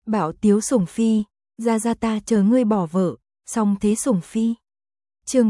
Bảo tiếu sủng phi, ra ta chờ ngươi bỏ vợ, song thế sủng phi. Chương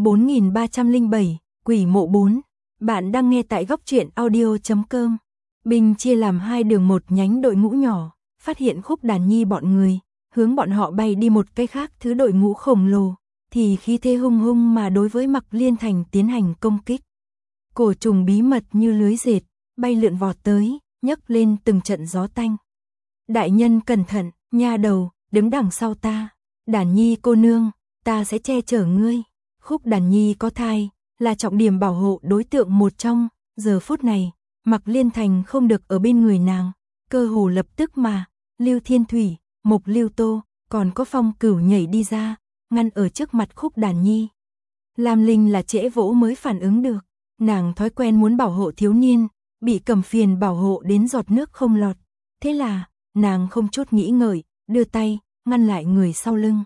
4307, Quỷ mộ 4. Bạn đang nghe tại góc truyện audio.com. Binh chia làm hai đường một nhánh đội ngũ nhỏ, phát hiện Khúc Đàn Nhi bọn người, hướng bọn họ bay đi một cái khác thứ đội ngũ khổng lồ, thì khí thế hung hung mà đối với Mạc Liên Thành tiến hành công kích. Cổ trùng bí mật như lưới dệt, bay lượn vọt tới, nhấc lên từng trận gió tanh. Đại nhân cẩn thận, nha đầu, đứng đằng sau ta. Đàn Nhi cô nương, ta sẽ che chở ngươi. Khúc Đàn Nhi có thai, là trọng điểm bảo hộ đối tượng một trong. Giờ phút này, Mạc Liên Thành không được ở bên người nàng, cơ hồ lập tức mà Lưu Thiên Thủy, Mộc Lưu Tô, còn có Phong Cửu nhảy đi ra, ngăn ở trước mặt Khúc Đàn Nhi. Lam Linh là trễ vỗ mới phản ứng được, nàng thói quen muốn bảo hộ thiếu niên, bị Cẩm Phiền bảo hộ đến giọt nước không lọt. Thế là, nàng không chút nghĩ ngợi, đưa tay, ngăn lại người sau lưng.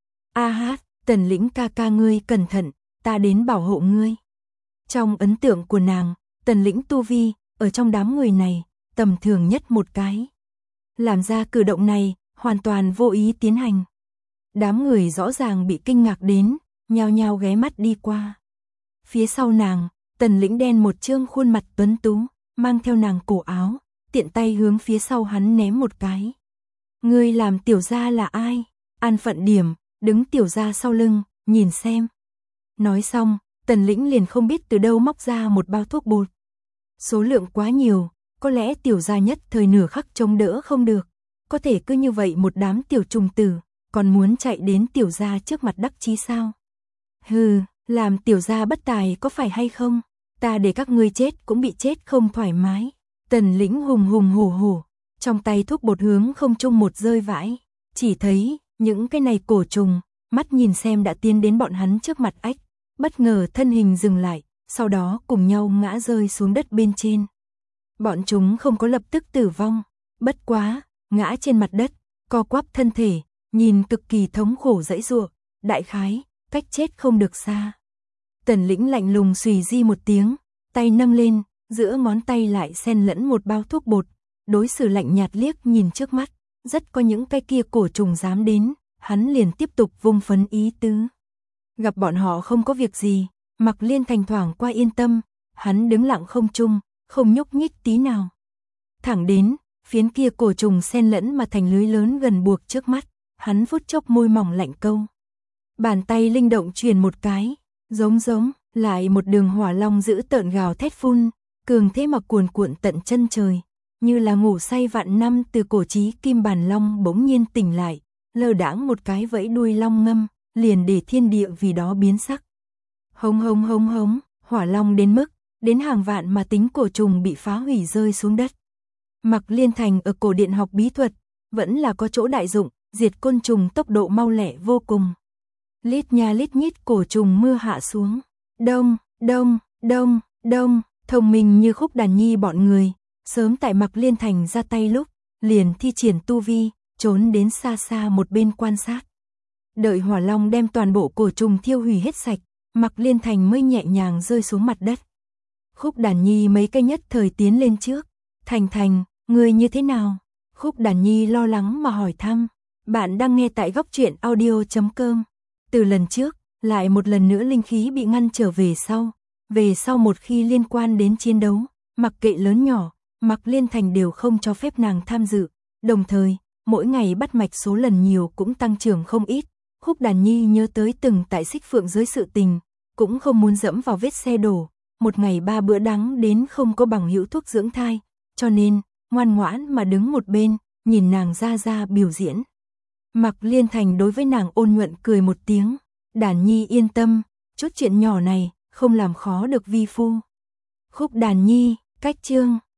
A hát, Tần Lĩnh ca ca ngươi cẩn thận, ta đến bảo hộ ngươi. Trong ấn tượng của nàng, Tần Lĩnh tu vi, ở trong đám người này, tầm thường nhất một cái. Làm ra cử động này, hoàn toàn vô ý tiến hành. Đám người rõ ràng bị kinh ngạc đến, nhao nhao ghé mắt đi qua. Phía sau nàng, Tần Lĩnh đen một trương khuôn mặt tuấn tú, mang theo nàng cổ áo, tiện tay hướng phía sau hắn ném một cái. Ngươi làm tiểu gia là ai? An phận điểm, đứng tiểu gia sau lưng, nhìn xem. Nói xong, Tần Lĩnh liền không biết từ đâu móc ra một bao thuốc bột. Số lượng quá nhiều, có lẽ tiểu gia nhất thời nửa khắc chống đỡ không được. Có thể cứ như vậy một đám tiểu trùng tử, còn muốn chạy đến tiểu gia trước mặt đắc chí sao? Hừ, làm tiểu gia bất tài có phải hay không? Ta để các ngươi chết cũng bị chết không thoải mái. Tần Lĩnh hùng hùng hổ hổ, trong tay thuốc bột hướng không trung một rơi vãi. Chỉ thấy, những cái này cổ trùng, mắt nhìn xem đã tiến đến bọn hắn trước mặt ách. Bất ngờ thân hình dừng lại, sau đó cùng nhau ngã rơi xuống đất bên trên. Bọn chúng không có lập tức tử vong, bất quá, ngã trên mặt đất, co quắp thân thể, nhìn cực kỳ thống khổ dãy giụa, đại khái, cách chết không được xa. Tần Lĩnh lạnh lùng xùy di một tiếng, tay nâng lên, giữa ngón tay lại xen lẫn một bao thuốc bột, đối xử lạnh nhạt liếc nhìn trước mắt, rất có những cái kia cổ trùng dám đến, hắn liền tiếp tục vung phấn ý tứ. Gặp bọn họ không có việc gì, Mạc Liên Thành thoảng qua yên tâm, hắn đứng lặng không trung, không nhúc nhích tí nào. Thẳng đến, phiến kia cổ trùng xen lẫn mà thành lưới lớn gần buộc trước mắt, hắn phút chốc môi mỏng lạnh câu. Bàn tay linh động truyền một cái, giống, lại một đường hỏa long giữ tợn gào thét phun, cường thế mà cuồn cuộn tận chân trời, như là ngủ say vạn năm từ cổ chí kim bản long bỗng nhiên tỉnh lại, lơ đãng một cái vẫy đuôi long ngâm, liền để thiên địa vì đó biến sắc. Hống hống hống hống, hỏa long đến mức, đến hàng vạn mà tính cổ trùng bị phá hủy rơi xuống đất. Mạc Liên Thành ở cổ điện học bí thuật, vẫn là có chỗ đại dụng, diệt côn trùng tốc độ mau lẹ vô cùng. Lít nha lít nhít cổ trùng mưa hạ xuống. Đông, đông, đông, đông, thông minh như Khúc Đàn Nhi bọn người, sớm tại Mạc Liên Thành ra tay lúc, liền thi triển tu vi, trốn đến xa xa một bên quan sát. Đợi hỏa long đem toàn bộ cổ trùng thiêu hủy hết sạch, Mạc Liên Thành mới nhẹ nhàng rơi xuống mặt đất. Khúc Đàn Nhi mấy cái nhất thời tiến lên trước. Thành, người như thế nào? Khúc Đàn Nhi lo lắng mà hỏi thăm. Bạn đang nghe tại góc truyện audio.com. Từ lần trước, lại một lần nữa linh khí bị ngăn trở về sau. Về sau một khi liên quan đến chiến đấu, mặc kệ lớn nhỏ, Mạc Liên Thành đều không cho phép nàng tham dự. Đồng thời, mỗi ngày bắt mạch số lần nhiều cũng tăng trưởng không ít. Khúc Đàn Nhi nhớ tới từng tại Xích Phượng giới sự tình, cũng không muốn dẫm vào vết xe đổ. Một ngày 3 bữa đắng đến không có bằng hữu thuốc dưỡng thai, cho nên, ngoan ngoãn mà đứng một bên, nhìn nàng ra biểu diễn. Mạc Liên Thành đối với nàng ôn nhuận cười một tiếng, Đàn Nhi yên tâm, chút chuyện nhỏ này, không làm khó được vi phu. Khúc Đàn Nhi, cách chương.